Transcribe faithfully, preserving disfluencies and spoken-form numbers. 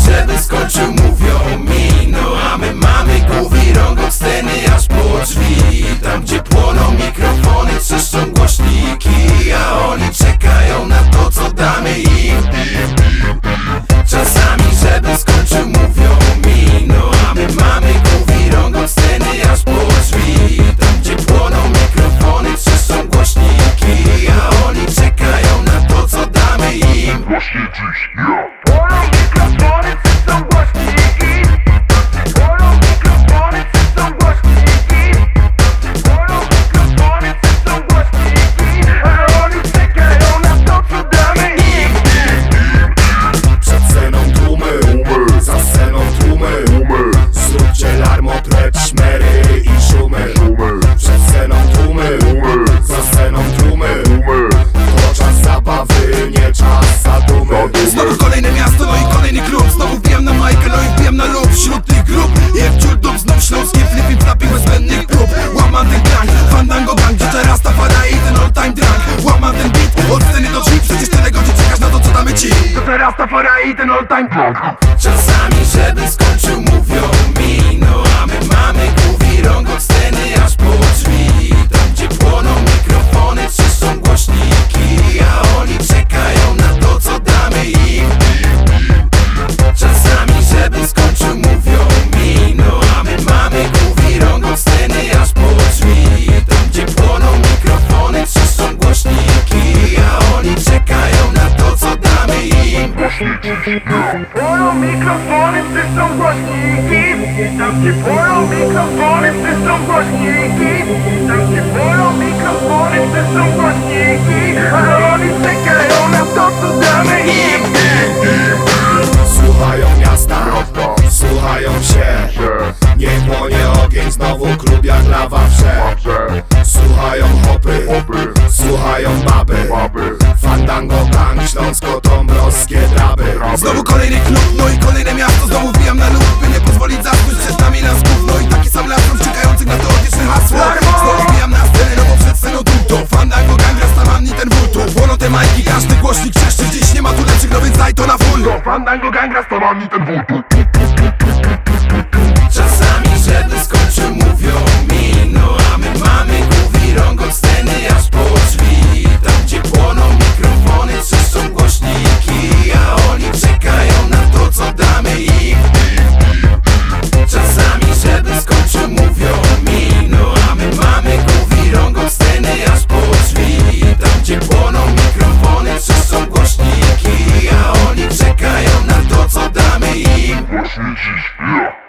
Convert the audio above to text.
żeby skończył, mówią mi. No a my mamy głów i rąk od sceny aż po drzwi. Tam gdzie płoną mikrofony, trzeszczą głośniki, a oni czekają na to, co damy im. Czasami żeby skończył, mówią mi. No a my mamy głów i rąk od sceny aż po drzwi. Tam gdzie płoną mikrofony, trzeszczą głośniki, a oni czekają na to, co damy im. Właśnie dziś, ja. Płoną mikrofony, trzeszczą głośniki. Płoną mikrofony, trzeszczą głośniki. Płoną mikrofony, trzeszczą głośniki, a oni czekają na to, co damy im. Przed sceną tłumy, za sceną tłumy. Zróbcie larmo, precz, szmery i szumy. Przed sceną tłumy, za sceną tłumy. To czas zabawy, nie czas zadumy. Znowu kolejne miasto, no i kolejny klub. Znowu wbijam na Michael, no i wbijam na lub. Wśród tych grup, jak ciul dup, znów śląskie flipy, flapy bez zbędnych prób. Łamam ten gang, fandango gang, gdzie teraz ta fala i ten all time drunk. Łamam ten beat, od sceny do drzwi. Przecież tyle godzin czekasz na to, co damy ci. To teraz ta fara i ten all time drunk. Czasami żeby skończył, mówią mi. No a my mamy głów i rąk od sceny aż po drzwi. Tam gdzie płoną mikrofony, trzeszczą głośniki, a oni czekają na to, co damy im. Czasami żeby skończył, mówią mi. No a my mamy głów i rąk od sceny aż po drzwi. Tam gdzie płoną mikrofony, trzeszczą głośniki, a oni czekają na to, co damy im. Płoną mikrofony, trzeszczą głośniki. Tam gdzie płoną mikrofony, trzeszczą głośniki. Tam gdzie płoną mikrofony, trzeszczą głośniki, a oni czekają na to, co damy im. Słuchają miasta, słuchają się. Niech płonie ogień, znowu klub jak lawa wrze. Słuchają hopy, słuchają baby. Fandango gang, śląsko-dąbrowskie draby. Znowu kolejny klub, no i kolejne miasto. Znowu wbijam na lub, by nie pozwolić zasnąć przed nami na zgub. No i taki sam latron czekających na teoretyczne hasło. Znowu wbijam na scenę, no bo przed sceną tu Fandango gang, rastamanni ten wultu. Płoną te majki, każdy głośnik trzeszczy. Dziś nie ma tu lepszych, no więc daj to na full. Fandango gang, rastamanni ten wultu. Czasami żeby skończył, mówią mi. No a my mamy głów i rąk od sceny aż po drzwi. Tam gdzie płoną mikrofony, trzeszczą głośniki, a oni czekają na to, co damy im. Czasami żeby skończył, mówią mi. No a my mamy głów i rąk od sceny aż po drzwi. Tam gdzie płoną mikrofony, trzeszczą głośniki, a oni czekają na to, co damy im. Właśnie dziś, ja.